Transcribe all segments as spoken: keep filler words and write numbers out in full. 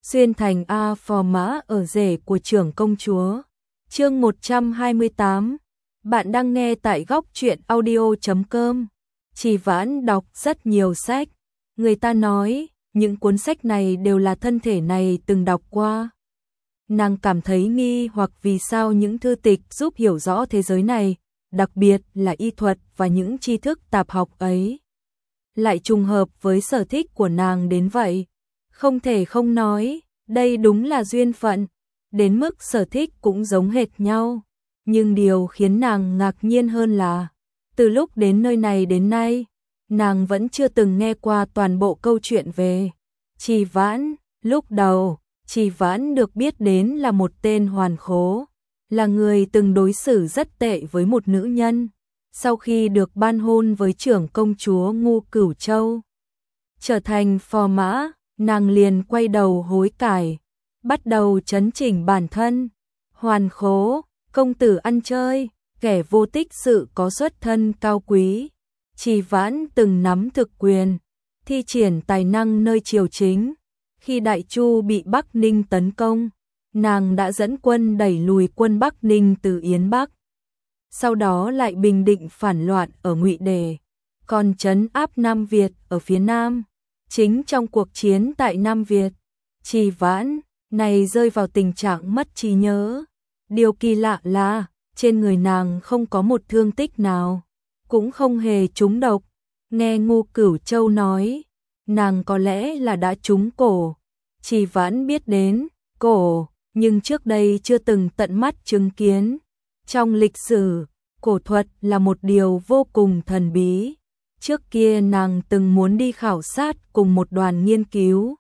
xuyên thành A Phò Mã ở rể của trưởng công chúa. Chương một trăm hai mươi tám. Bạn đang nghe tại góc truyện audio chấm com. Trì Vãn đọc rất nhiều sách. Người ta nói, những cuốn sách này đều là thân thể này từng đọc qua. Nàng cảm thấy nghi hoặc vì sao những thư tịch giúp hiểu rõ thế giới này, đặc biệt là y thuật và những tri thức tạp học ấy, lại trùng hợp với sở thích của nàng đến vậy. Không thể không nói, đây đúng là duyên phận, đến mức sở thích cũng giống hệt nhau. Nhưng điều khiến nàng ngạc nhiên hơn là, từ lúc đến nơi này đến nay, nàng vẫn chưa từng nghe qua toàn bộ câu chuyện về Trì Vãn. Lúc đầu, Trì Vãn được biết đến là một tên hoàn khố, là người từng đối xử rất tệ với một nữ nhân. Sau khi được ban hôn với trưởng công chúa Ngu Cửu Châu, trở thành phò mã, nàng liền quay đầu hối cải, bắt đầu chấn chỉnh bản thân. Hoàn khố, công tử ăn chơi, kẻ vô tích sự có xuất thân cao quý. Trì Vãn từng nắm thực quyền, thi triển tài năng nơi triều chính. Khi Đại Chu bị Bắc Ninh tấn công, nàng đã dẫn quân đẩy lùi quân Bắc Ninh từ Yến Bắc. Sau đó lại bình định phản loạn ở Ngụy Đề, còn trấn áp Nam Việt ở phía Nam. Chính trong cuộc chiến tại Nam Việt, Trì Vãn này rơi vào tình trạng mất trí nhớ. Điều kỳ lạ là, trên người nàng không có một thương tích nào, cũng không hề trúng độc. Nghe Ngu Cửu Châu nói, nàng có lẽ là đã trúng cổ. Trì Vãn biết đến cổ, nhưng trước đây chưa từng tận mắt chứng kiến. Trong lịch sử, cổ thuật là một điều vô cùng thần bí. Trước kia nàng từng muốn đi khảo sát cùng một đoàn nghiên cứu.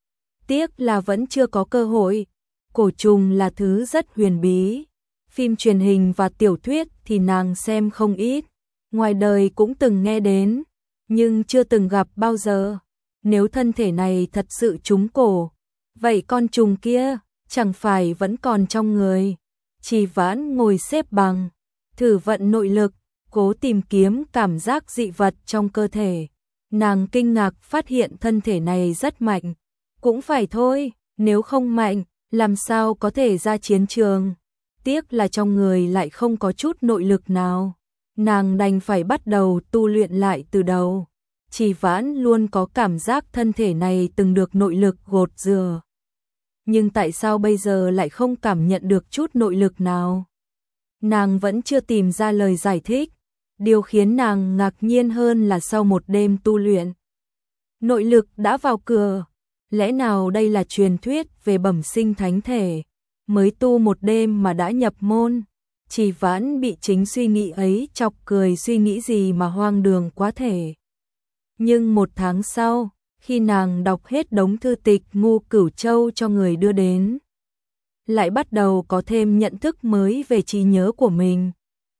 Tiếc là vẫn chưa có cơ hội. Cổ trùng là thứ rất huyền bí. Phim truyền hình và tiểu thuyết thì nàng xem không ít. Ngoài đời cũng từng nghe đến, nhưng chưa từng gặp bao giờ. Nếu thân thể này thật sự trúng cổ, vậy con trùng kia chẳng phải vẫn còn trong người. Trì Vãn ngồi xếp bằng, thử vận nội lực, cố tìm kiếm cảm giác dị vật trong cơ thể. Nàng kinh ngạc phát hiện thân thể này rất mạnh. Cũng phải thôi, nếu không mạnh, làm sao có thể ra chiến trường. Tiếc là trong người lại không có chút nội lực nào. Nàng đành phải bắt đầu tu luyện lại từ đầu. Trì Vãn luôn có cảm giác thân thể này từng được nội lực gột rửa. Nhưng tại sao bây giờ lại không cảm nhận được chút nội lực nào? Nàng vẫn chưa tìm ra lời giải thích. Điều khiến nàng ngạc nhiên hơn là sau một đêm tu luyện, nội lực đã vào cửa. Lẽ nào đây là truyền thuyết về bẩm sinh thánh thể, mới tu một đêm mà đã nhập môn? Trì Vãn bị chính suy nghĩ ấy chọc cười, suy nghĩ gì mà hoang đường quá thể. Nhưng một tháng sau, khi nàng đọc hết đống thư tịch Ngu Cửu Châu cho người đưa đến, lại bắt đầu có thêm nhận thức mới về trí nhớ của mình.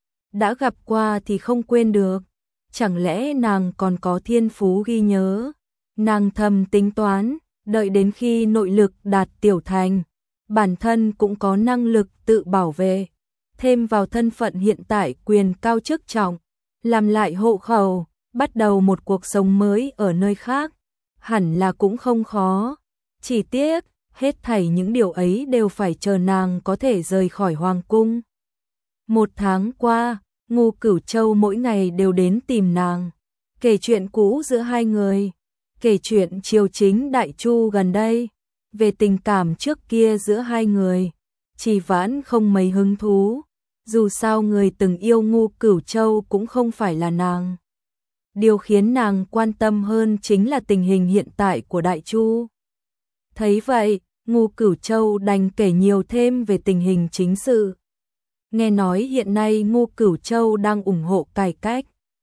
Đã gặp qua thì không quên được, chẳng lẽ nàng còn có thiên phú ghi nhớ? Nàng thầm tính toán, đợi đến khi nội lực đạt tiểu thành, bản thân cũng có năng lực tự bảo vệ, thêm vào thân phận hiện tại quyền cao chức trọng, làm lại hộ khẩu, bắt đầu một cuộc sống mới ở nơi khác, hẳn là cũng không khó. Chỉ tiếc, hết thảy những điều ấy đều phải chờ nàng có thể rời khỏi hoàng cung. Một tháng qua, Ngu Cửu Châu mỗi ngày đều đến tìm nàng, kể chuyện cũ giữa hai người, kể chuyện triều chính Đại Chu gần đây, về tình cảm trước kia giữa hai người. Trì Vãn không mấy hứng thú, dù sao người từng yêu Ngu Cửu Châu cũng không phải là nàng. Điều khiến nàng quan tâm hơn chính là tình hình hiện tại của Đại Chu. Thấy vậy, Ngu Cửu Châu đành kể nhiều thêm về tình hình chính sự. Nghe nói hiện nay Ngu Cửu Châu đang ủng hộ cải cách.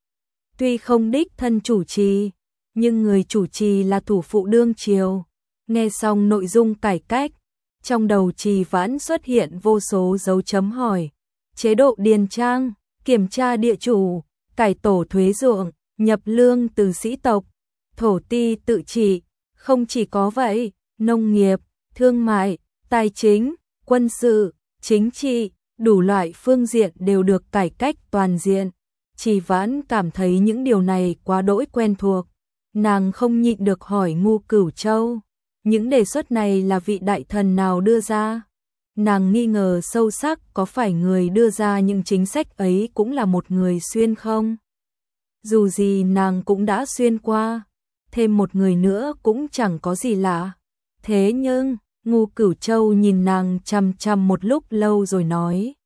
Tuy không đích thân chủ trì, nhưng người chủ trì là thủ phụ đương triều. Nghe xong nội dung cải cách, trong đầu Trì Vãn xuất hiện vô số dấu chấm hỏi. Chế độ điền trang, kiểm tra địa chủ, cải tổ thuế ruộng, nhập lương từ sĩ tộc, thổ ti tự trị. Không chỉ có vậy, nông nghiệp, thương mại, tài chính, quân sự, chính trị, đủ loại phương diện đều được cải cách toàn diện. Trì Vãn cảm thấy những điều này quá đỗi quen thuộc. Nàng không nhịn được hỏi Ngu Cửu Châu, Những đề xuất này là vị đại thần nào đưa ra? Nàng nghi ngờ sâu sắc có phải người đưa ra những chính sách ấy cũng là một người xuyên không? Dù gì nàng cũng đã xuyên qua, thêm một người nữa cũng chẳng có gì lạ. Thế nhưng, Ngu Cửu Châu nhìn nàng chằm chằm một lúc lâu rồi nói.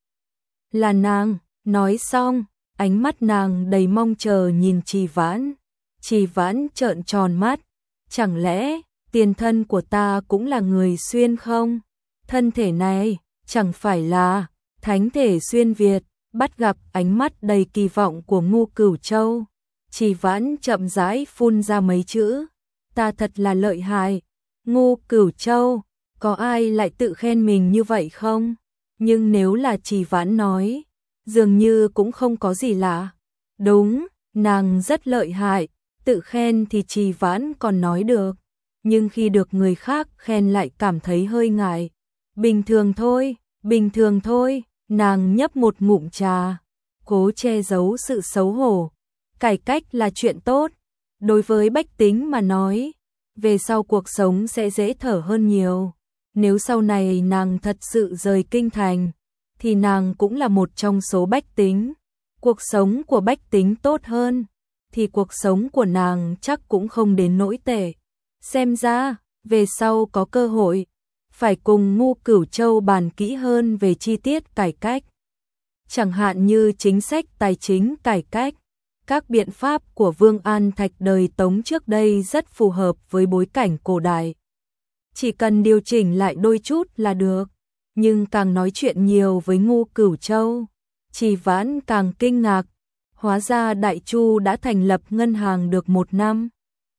Là nàng, nói xong, ánh mắt nàng đầy mong chờ nhìn Trì Vãn. Trì Vãn trợn tròn mắt, chẳng lẽ tiền thân của ta cũng là người xuyên không? Thân thể này, chẳng phải là thánh thể xuyên Việt. Bắt gặp ánh mắt đầy kỳ vọng của Ngu Cửu Châu, Trì Vãn chậm rãi phun ra mấy chữ. Ta thật là lợi hại. Ngu Cửu Châu, có ai lại tự khen mình như vậy không? Nhưng nếu là Trì Vãn nói, dường như cũng không có gì lạ. Đúng, nàng rất lợi hại, tự khen thì Trì Vãn còn nói được, nhưng khi được người khác khen lại cảm thấy hơi ngại. Bình thường thôi, bình thường thôi, nàng nhấp một ngụm trà, cố che giấu sự xấu hổ. Cải cách là chuyện tốt, đối với bách tính mà nói, về sau cuộc sống sẽ dễ thở hơn nhiều. Nếu sau này nàng thật sự rời kinh thành, thì nàng cũng là một trong số bách tính. Cuộc sống của bách tính tốt hơn, thì cuộc sống của nàng chắc cũng không đến nỗi tệ. Xem ra, về sau có cơ hội, phải cùng Ngu Cửu Châu bàn kỹ hơn về chi tiết cải cách. Chẳng hạn như chính sách tài chính cải cách. Các biện pháp của Vương An Thạch đời Tống trước đây rất phù hợp với bối cảnh cổ đại. Chỉ cần điều chỉnh lại đôi chút là được. Nhưng càng nói chuyện nhiều với Ngu Cửu Châu, Trì Vãn càng kinh ngạc. Hóa ra Đại Chu đã thành lập ngân hàng được một năm.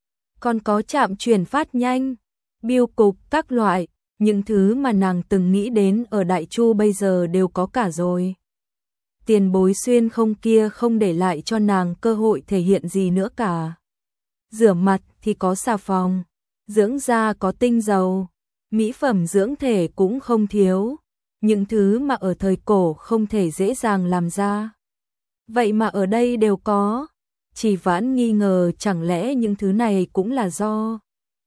Còn có trạm chuyển phát nhanh, bưu cục các loại, những thứ mà nàng từng nghĩ đến ở Đại Chu bây giờ đều có cả rồi. Tiền bối xuyên không kia không để lại cho nàng cơ hội thể hiện gì nữa cả. Rửa mặt thì có xà phòng, dưỡng da có tinh dầu, mỹ phẩm dưỡng thể cũng không thiếu, những thứ mà ở thời cổ không thể dễ dàng làm ra. Vậy mà ở đây đều có. Trì Vãn nghi ngờ chẳng lẽ những thứ này cũng là do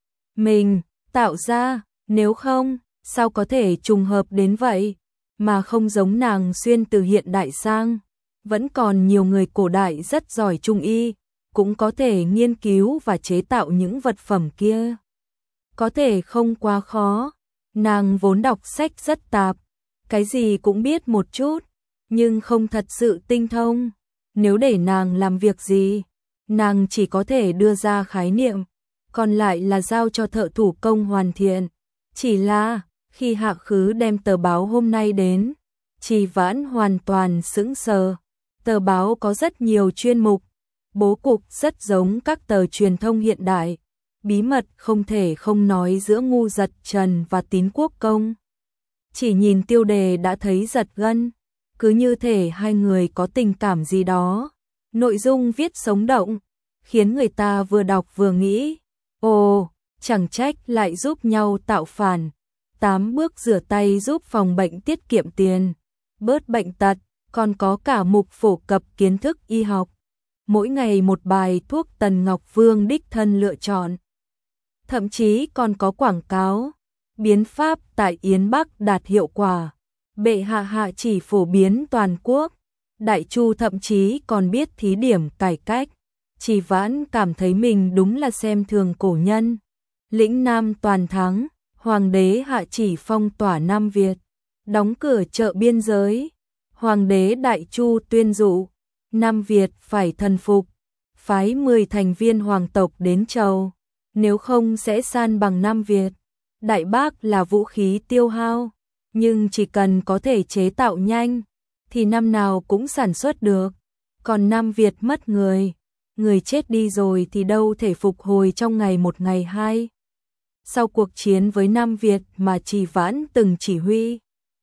mình tạo ra, nếu không, sao có thể trùng hợp đến vậy? Mà không giống nàng xuyên từ hiện đại sang, vẫn còn nhiều người cổ đại rất giỏi trung y, cũng có thể nghiên cứu và chế tạo những vật phẩm kia. Có thể không quá khó, nàng vốn đọc sách rất tạp, cái gì cũng biết một chút, nhưng không thật sự tinh thông. Nếu để nàng làm việc gì, nàng chỉ có thể đưa ra khái niệm, còn lại là giao cho thợ thủ công hoàn thiện. Chỉ là khi Hạ Khứ đem tờ báo hôm nay đến, Trì Vãn hoàn toàn sững sờ. Tờ báo có rất nhiều chuyên mục, bố cục rất giống các tờ truyền thông hiện đại, bí mật không thể không nói giữa Ngu Dật Trần và Tín Quốc Công. Chỉ nhìn tiêu đề đã thấy giật gân, cứ như thể hai người có tình cảm gì đó. Nội dung viết sống động, khiến người ta vừa đọc vừa nghĩ, ồ, chẳng trách lại giúp nhau tạo phản. Tám bước rửa tay giúp phòng bệnh tiết kiệm tiền, bớt bệnh tật, còn có cả mục phổ cập kiến thức y học. Mỗi ngày một bài thuốc Tần Ngọc Vương đích thân lựa chọn. Thậm chí còn có quảng cáo, biến pháp tại Yến Bắc đạt hiệu quả. Bệ hạ hạ chỉ phổ biến toàn quốc. Đại Chu thậm chí còn biết thí điểm cải cách. Trì Vãn cảm thấy mình đúng là xem thường cổ nhân. Lĩnh Nam toàn thắng. Hoàng đế hạ chỉ phong tỏa Nam Việt, đóng cửa chợ biên giới. Hoàng đế Đại Chu tuyên dụ, Nam Việt phải thần phục, phái mười thành viên hoàng tộc đến chầu, nếu không sẽ san bằng Nam Việt. Đại Bác là vũ khí tiêu hao, nhưng chỉ cần có thể chế tạo nhanh, thì năm nào cũng sản xuất được. Còn Nam Việt mất người, người chết đi rồi thì đâu thể phục hồi trong ngày một ngày hai. Sau cuộc chiến với Nam Việt mà Trì Vãn từng chỉ huy,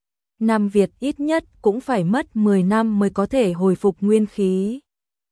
Nam Việt ít nhất cũng phải mất mười năm mới có thể hồi phục nguyên khí.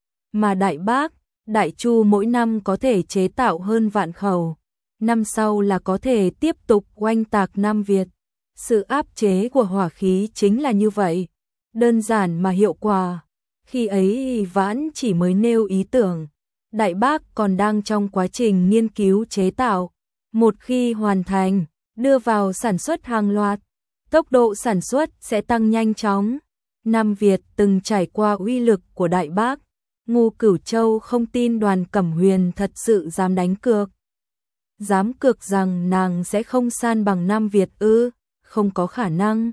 Mà Đại Bác, Đại Chu mỗi năm có thể chế tạo hơn vạn khẩu, năm sau là có thể tiếp tục oanh tạc Nam Việt. Sự áp chế của hỏa khí chính là như vậy, đơn giản mà hiệu quả. Khi ấy Vãn chỉ mới nêu ý tưởng, Đại Bác còn đang trong quá trình nghiên cứu chế tạo. Một khi hoàn thành, đưa vào sản xuất hàng loạt, tốc độ sản xuất sẽ tăng nhanh chóng. Nam Việt từng trải qua uy lực của Đại Bác, Ngô Cửu Châu không tin Đoàn Cẩm Huyền thật sự dám đánh cược. Dám cược rằng nàng sẽ không san bằng Nam Việt ư? Không có khả năng.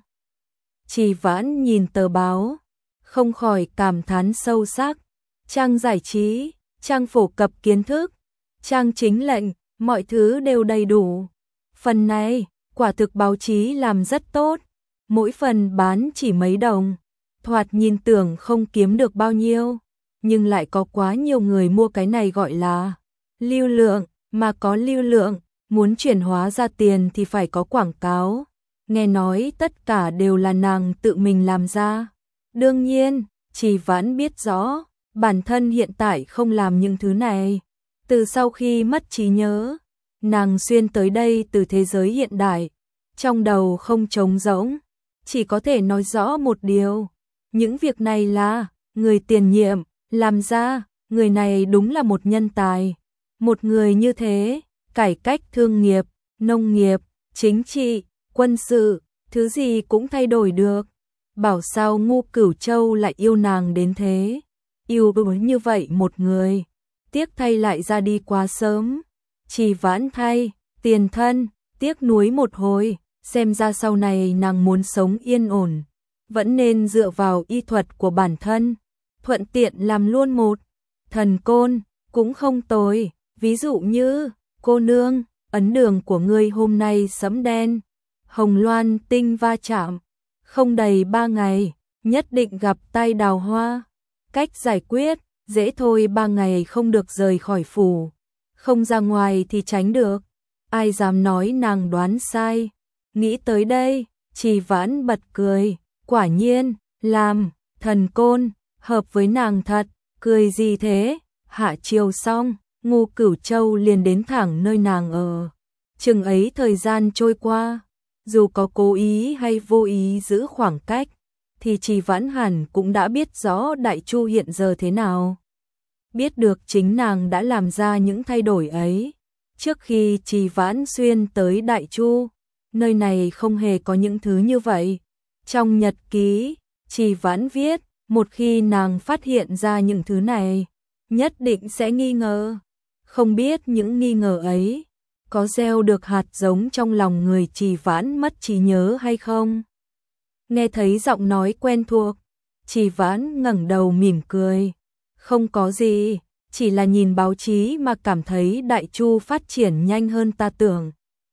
Trì Vãn nhìn tờ báo, không khỏi cảm thán sâu sắc. Trang giải trí, trang phổ cập kiến thức, trang chính lệnh, mọi thứ đều đầy đủ. Phần này, quả thực báo chí làm rất tốt. Mỗi phần bán chỉ mấy đồng, thoạt nhìn tưởng không kiếm được bao nhiêu, nhưng lại có quá nhiều người mua. Cái này gọi là lưu lượng, mà có lưu lượng, muốn chuyển hóa ra tiền thì phải có quảng cáo. Nghe nói tất cả đều là nàng tự mình làm ra. Đương nhiên, Trì Vãn biết rõ, bản thân hiện tại không làm những thứ này. Từ sau khi mất trí nhớ, nàng xuyên tới đây từ thế giới hiện đại, trong đầu không trống rỗng, chỉ có thể nói rõ một điều, những việc này là người tiền nhiệm làm ra. Người này đúng là một nhân tài. Một người như thế, cải cách thương nghiệp, nông nghiệp, chính trị, quân sự, thứ gì cũng thay đổi được. Bảo sao Ngô Cửu Châu lại yêu nàng đến thế. Yêu đối như vậy một người, tiếc thay lại ra đi quá sớm. Trì Vãn thay, tiền thân, tiếc nuối một hồi, xem ra sau này nàng muốn sống yên ổn, vẫn nên dựa vào y thuật của bản thân, thuận tiện làm luôn một thần côn, cũng không tồi. Ví dụ như, cô nương, ấn đường của ngươi hôm nay sẫm đen, hồng loan tinh va chạm, không đầy ba ngày, nhất định gặp tai đào hoa. Cách giải quyết, dễ thôi, ba ngày không được rời khỏi phủ, không ra ngoài thì tránh được. Ai dám nói nàng đoán sai. Nghĩ tới đây, Trì Vãn bật cười, quả nhiên, làm thần côn, hợp với nàng thật. Cười gì thế? Hạ chiều xong, Ngô Cửu Châu liền đến thẳng nơi nàng ở. Chừng ấy thời gian trôi qua, dù có cố ý hay vô ý giữ khoảng cách, thì Trì Vãn hẳn cũng đã biết rõ Đại Chu hiện giờ thế nào. Biết được chính nàng đã làm ra những thay đổi ấy. Trước khi Trì Vãn xuyên tới Đại Chu, nơi này không hề có những thứ như vậy. Trong nhật ký, Trì Vãn viết, một khi nàng phát hiện ra những thứ này, nhất định sẽ nghi ngờ. Không biết những nghi ngờ ấy có gieo được hạt giống trong lòng người Trì Vãn mất trí nhớ hay không? Nghe thấy giọng nói quen thuộc, Trì Vãn ngẩng đầu mỉm cười. Không có gì, chỉ là nhìn báo chí mà cảm thấy Đại Chu phát triển nhanh hơn ta tưởng.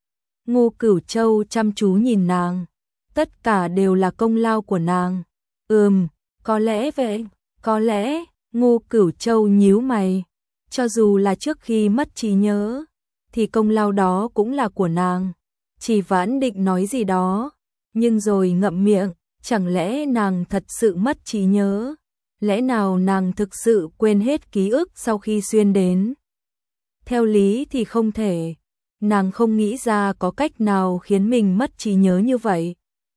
Ngô Cửu Châu chăm chú nhìn nàng, tất cả đều là công lao của nàng. Ừm, có lẽ vậy, có lẽ. Ngô Cửu Châu nhíu mày, cho dù là trước khi mất trí nhớ, thì công lao đó cũng là của nàng. Trì Vãn định nói gì đó, nhưng rồi ngậm miệng. Chẳng lẽ nàng thật sự mất trí nhớ? Lẽ nào nàng thực sự quên hết ký ức sau khi xuyên đến? Theo lý thì không thể. Nàng không nghĩ ra có cách nào khiến mình mất trí nhớ như vậy.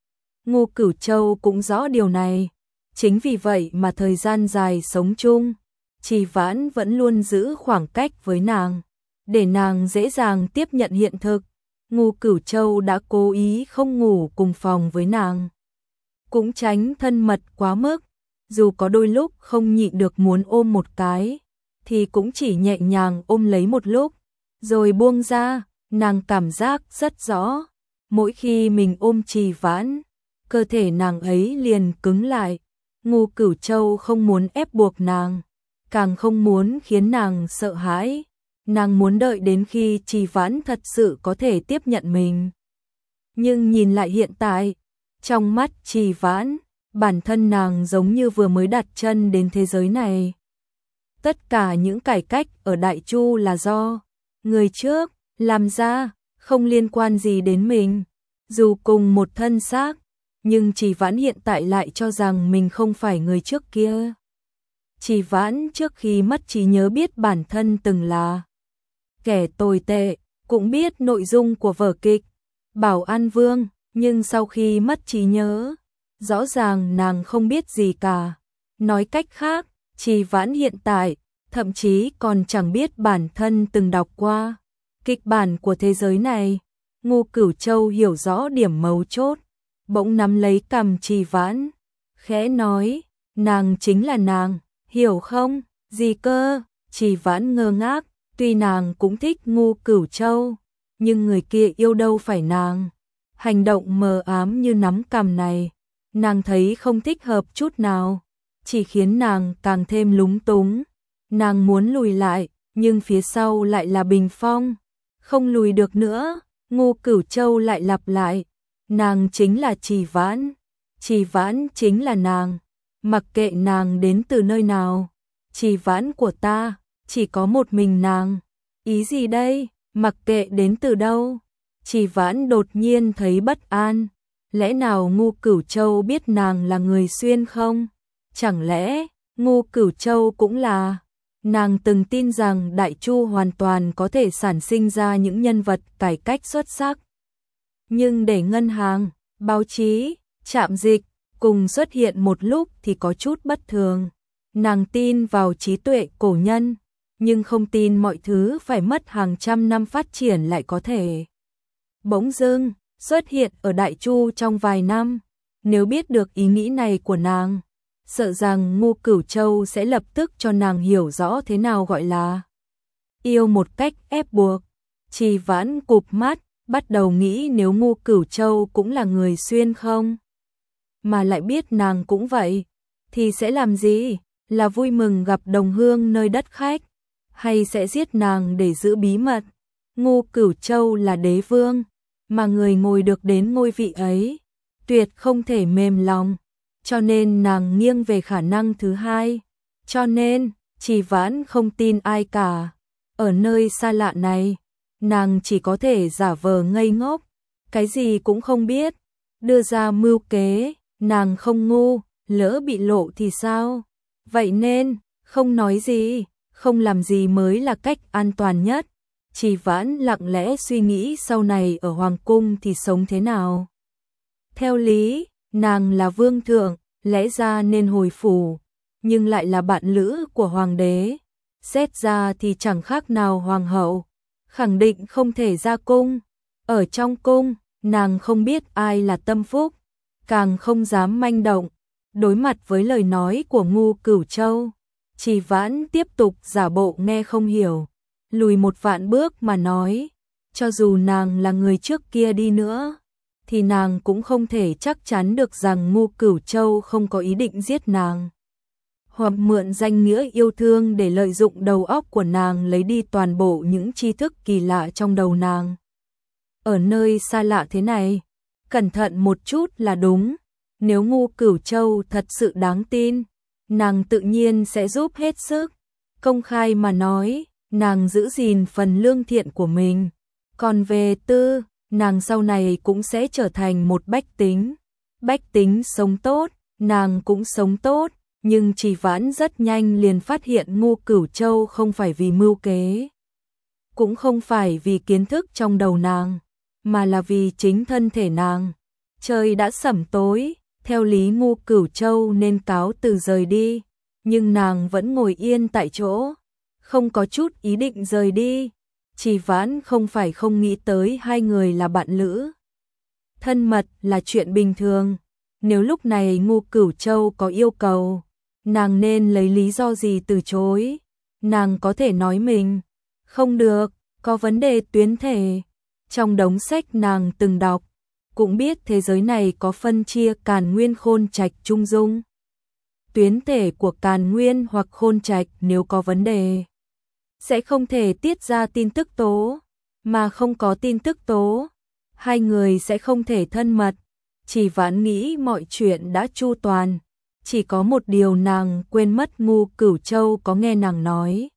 Ngô Cửu Châu cũng rõ điều này. Chính vì vậy mà thời gian dài sống chung, Trì Vãn vẫn luôn giữ khoảng cách với nàng, để nàng dễ dàng tiếp nhận hiện thực. Ngô Cửu Châu đã cố ý không ngủ cùng phòng với nàng, cũng tránh thân mật quá mức. Dù có đôi lúc không nhịn được muốn ôm một cái, thì cũng chỉ nhẹ nhàng ôm lấy một lúc, rồi buông ra. Nàng cảm giác rất rõ, mỗi khi mình ôm Trì Vãn, cơ thể nàng ấy liền cứng lại. Ngô Cửu Châu không muốn ép buộc nàng, càng không muốn khiến nàng sợ hãi. Nàng muốn đợi đến khi Trì Vãn thật sự có thể tiếp nhận mình. Nhưng nhìn lại hiện tại, trong mắt Trì Vãn, bản thân nàng giống như vừa mới đặt chân đến thế giới này. Tất cả những cải cách ở Đại Chu là do người trước làm ra, không liên quan gì đến mình. Dù cùng một thân xác, nhưng Trì Vãn hiện tại lại cho rằng mình không phải người trước kia. Trì Vãn trước khi mất trí nhớ biết bản thân từng là kẻ tồi tệ, cũng biết nội dung của vở kịch Bảo An Vương, nhưng sau khi mất trí nhớ, rõ ràng nàng không biết gì cả. Nói cách khác, Trì Vãn hiện tại thậm chí còn chẳng biết bản thân từng đọc qua Kịch bản của thế giới này, Ngô Cửu Châu hiểu rõ điểm mấu chốt, bỗng nắm lấy cằm Trì Vãn, khẽ nói, nàng chính là nàng, hiểu không? Gì cơ? Trì Vãn ngơ ngác, tuy nàng cũng thích Ngô Cửu Châu, nhưng người kia yêu đâu phải nàng. Hành động mờ ám như nắm cằm này, nàng thấy không thích hợp chút nào, chỉ khiến nàng càng thêm lúng túng. Nàng muốn lùi lại, nhưng phía sau lại là bình phong, không lùi được nữa. Ngô Cửu Châu lại lặp lại, nàng chính là Trì Vãn, Trì Vãn chính là nàng, mặc kệ nàng đến từ nơi nào, Trì Vãn của ta, chỉ có một mình nàng. Ý gì đây? Mặc kệ đến từ đâu? Trì Vãn đột nhiên thấy bất an, lẽ nào Ngô Cửu Châu biết nàng là người Xuyên không? Chẳng lẽ Ngô Cửu Châu cũng là? Nàng từng tin rằng Đại Chu hoàn toàn có thể sản sinh ra những nhân vật cải cách xuất sắc. Nhưng để ngân hàng, báo chí, trạm dịch cùng xuất hiện một lúc thì có chút bất thường. Nàng tin vào trí tuệ cổ nhân, nhưng không tin mọi thứ phải mất hàng trăm năm phát triển lại có thể bỗng dưng xuất hiện ở Đại Chu trong vài năm. Nếu biết được ý nghĩ này của nàng, sợ rằng Ngô Cửu Châu sẽ lập tức cho nàng hiểu rõ thế nào gọi là yêu một cách ép buộc. Trì Vãn cụp mắt, bắt đầu nghĩ nếu Ngô Cửu Châu cũng là người Xuyên không, mà lại biết nàng cũng vậy, thì sẽ làm gì? Là vui mừng gặp đồng hương nơi đất khách, hay sẽ giết nàng để giữ bí mật? Ngô Cửu Châu là đế vương, mà người ngồi được đến ngôi vị ấy, tuyệt không thể mềm lòng, cho nên nàng nghiêng về khả năng thứ hai. Cho nên, Trì Vãn không tin ai cả. Ở nơi xa lạ này, nàng chỉ có thể giả vờ ngây ngốc, cái gì cũng không biết, đưa ra mưu kế. Nàng không ngu, lỡ bị lộ thì sao? Vậy nên, không nói gì, không làm gì mới là cách an toàn nhất. Trì Vãn lặng lẽ suy nghĩ sau này ở Hoàng cung thì sống thế nào. Theo lý, nàng là vương thượng, lẽ ra nên hồi phủ, nhưng lại là bạn lữ của hoàng đế. Xét ra thì chẳng khác nào hoàng hậu, khẳng định không thể ra cung. Ở trong cung, nàng không biết ai là tâm phúc, càng không dám manh động. Đối mặt với lời nói của Ngô Cửu Châu, Trì Vãn tiếp tục giả bộ nghe không hiểu, lùi một vạn bước mà nói, cho dù nàng là người trước kia đi nữa, thì nàng cũng không thể chắc chắn được rằng Ngô Cửu Châu không có ý định giết nàng, hoặc mượn danh nghĩa yêu thương để lợi dụng đầu óc của nàng lấy đi toàn bộ những tri thức kỳ lạ trong đầu nàng. Ở nơi xa lạ thế này, cẩn thận một chút là đúng. Nếu Ngô Cửu Châu thật sự đáng tin, nàng tự nhiên sẽ giúp hết sức. Công khai mà nói, nàng giữ gìn phần lương thiện của mình. Còn về tư, nàng sau này cũng sẽ trở thành một bách tính. Bách tính sống tốt, nàng cũng sống tốt. Nhưng Trì Vãn rất nhanh liền phát hiện Ngô Cửu Châu không phải vì mưu kế, cũng không phải vì kiến thức trong đầu nàng, mà là vì chính thân thể nàng. Trời đã sẩm tối, theo lý Ngô Cửu Châu nên cáo từ rời đi, nhưng nàng vẫn ngồi yên tại chỗ, không có chút ý định rời đi. Trì Vãn không phải không nghĩ tới hai người là bạn lữ, thân mật là chuyện bình thường. Nếu lúc này Ngô Cửu Châu có yêu cầu, nàng nên lấy lý do gì từ chối? Nàng có thể nói mình không được, có vấn đề tuyến thể. Trong đống sách nàng từng đọc, cũng biết thế giới này có phân chia Càn Nguyên, Khôn Trạch, Trung Dung. Tuyến thể của Càn Nguyên hoặc Khôn Trạch nếu có vấn đề, sẽ không thể tiết ra tin tức tố, mà không có tin tức tố, hai người sẽ không thể thân mật. Trì Vãn nghĩ mọi chuyện đã chu toàn, chỉ có một điều nàng quên mất Ngô Cửu Châu có nghe nàng nói.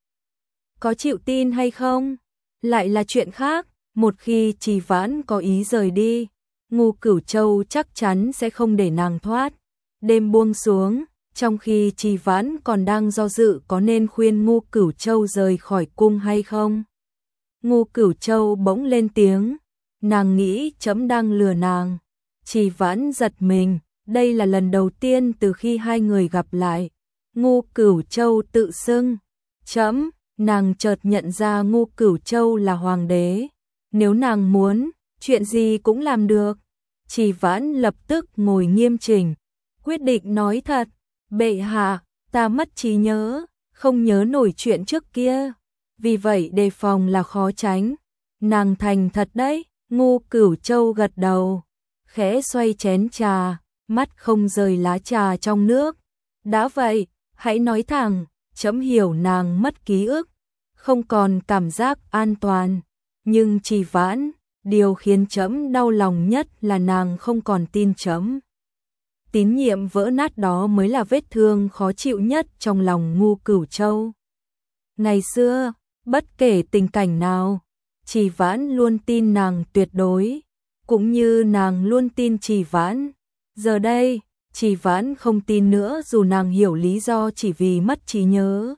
Có chịu tin hay không, lại là chuyện khác. Một khi Trì Vãn có ý rời đi, Ngô Cửu Châu chắc chắn sẽ không để nàng thoát. Đêm buông xuống, trong khi Trì Vãn còn đang do dự có nên khuyên Ngô Cửu Châu rời khỏi cung hay không, Ngô Cửu Châu bỗng lên tiếng. Nàng nghĩ trẫm đang lừa nàng. Trì Vãn giật mình, đây là lần đầu tiên từ khi hai người gặp lại, Ngô Cửu Châu tự xưng trẫm. nàng chợt nhận ra Ngô Cửu Châu là hoàng đế, nếu nàng muốn, chuyện gì cũng làm được. Trì Vãn lập tức ngồi nghiêm chỉnh, quyết định nói thật, bệ hạ, ta mất trí nhớ, không nhớ nổi chuyện trước kia, vì vậy đề phòng là khó tránh. Nàng thành thật đấy. Ngô Cửu Châu gật đầu, khẽ xoay chén trà, mắt không rời lá trà trong nước. Đã vậy, hãy nói thẳng, trẫm hiểu nàng mất ký ức, không còn cảm giác an toàn, nhưng Trì Vãn, điều khiến trẫm đau lòng nhất là nàng không còn tin trẫm. Tín nhiệm vỡ nát đó mới là vết thương khó chịu nhất trong lòng Ngô Cửu Châu. Ngày xưa, bất kể tình cảnh nào, Trì Vãn luôn tin nàng tuyệt đối, cũng như nàng luôn tin Trì Vãn. Giờ đây, Trì Vãn không tin nữa dù nàng hiểu lý do chỉ vì mất trí nhớ.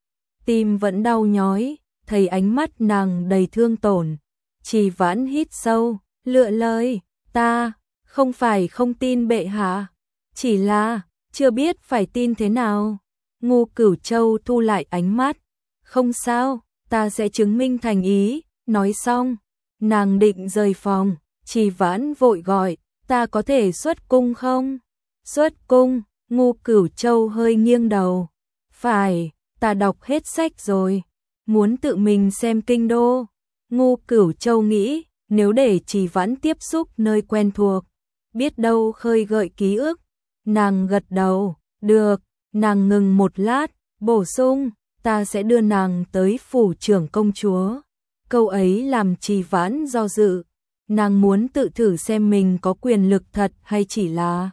Tim vẫn đau nhói, thấy ánh mắt nàng đầy thương tổn. Trì Vãn hít sâu, lựa lời, ta không phải không tin bệ hạ, chỉ là chưa biết phải tin thế nào. Ngô Cửu Châu thu lại ánh mắt, không sao, ta sẽ chứng minh thành ý. Nói xong, nàng định rời phòng, Trì Vãn vội gọi, ta có thể xuất cung không? Xuất cung, Ngô Cửu Châu hơi nghiêng đầu. Phải, ta đọc hết sách rồi, muốn tự mình xem kinh đô. Ngô Cửu Châu nghĩ, nếu để Trì Vãn tiếp xúc nơi quen thuộc, biết đâu khơi gợi ký ức. Nàng gật đầu, được, nàng ngừng một lát, bổ sung, ta sẽ đưa nàng tới phủ trưởng công chúa. Câu ấy làm Trì Vãn do dự, nàng muốn tự thử xem mình có quyền lực thật hay chỉ là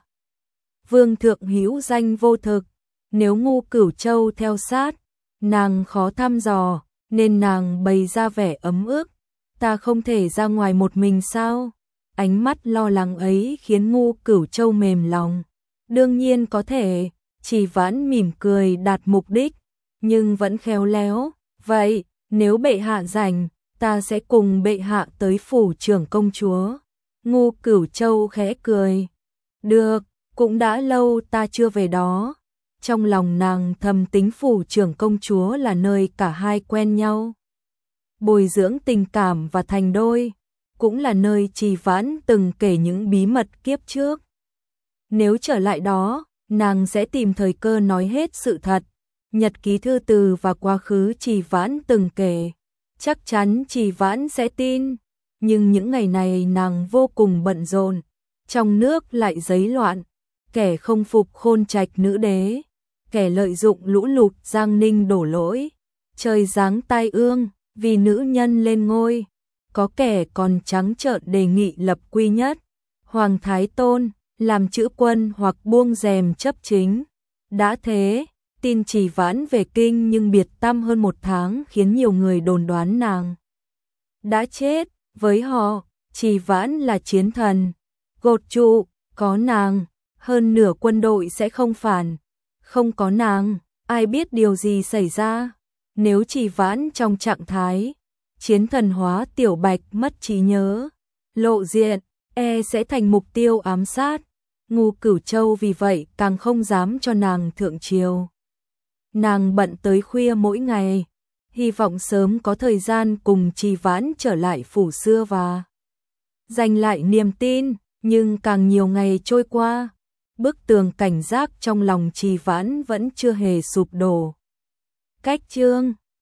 vương thượng hữu danh vô thực. Nếu Ngô Cửu Châu theo sát, nàng khó thăm dò, nên nàng bày ra vẻ ấm ức. Ta không thể ra ngoài một mình sao? Ánh mắt lo lắng ấy khiến Ngô Cửu Châu mềm lòng. Đương nhiên có thể, Trì Vãn mỉm cười đạt mục đích, nhưng vẫn khéo léo. Vậy, nếu bệ hạ rảnh, ta sẽ cùng bệ hạ tới phủ trưởng công chúa. Ngô Cửu Châu khẽ cười. Được, cũng đã lâu ta chưa về đó. Trong lòng nàng thầm tính phủ trưởng công chúa là nơi cả hai quen nhau, bồi dưỡng tình cảm và thành đôi, cũng là nơi Trì Vãn từng kể những bí mật kiếp trước. Nếu trở lại đó, nàng sẽ tìm thời cơ nói hết sự thật, nhật ký thư từ và quá khứ Trì Vãn từng kể. Chắc chắn Trì Vãn sẽ tin, nhưng những ngày này nàng vô cùng bận rộn, trong nước lại giấy loạn, kẻ không phục Khôn Trạch nữ đế, kẻ lợi dụng lũ lụt Giang Ninh đổ lỗi, trời giáng tai ương vì nữ nhân lên ngôi, có kẻ còn trắng trợn đề nghị lập quy nhất, Hoàng Thái Tôn, làm chữ quân hoặc buông rèm chấp chính. Đã thế, tin Trì Vãn về kinh nhưng biệt tăm hơn một tháng khiến nhiều người đồn đoán nàng đã chết. Với họ, Trì Vãn là chiến thần, gột trụ, có nàng, hơn nửa quân đội sẽ không phản. Không có nàng, ai biết điều gì xảy ra. Nếu Trì Vãn trong trạng thái chiến thần hóa, Tiểu Bạch mất trí nhớ, lộ diện, e sẽ thành mục tiêu ám sát. Ngô Cửu Châu vì vậy càng không dám cho nàng thượng triều. Nàng bận tới khuya mỗi ngày, hy vọng sớm có thời gian cùng Trì Vãn trở lại phủ xưa và giành lại niềm tin, nhưng càng nhiều ngày trôi qua, bức tường cảnh giác trong lòng Trì Vãn vẫn chưa hề sụp đổ. Cách chương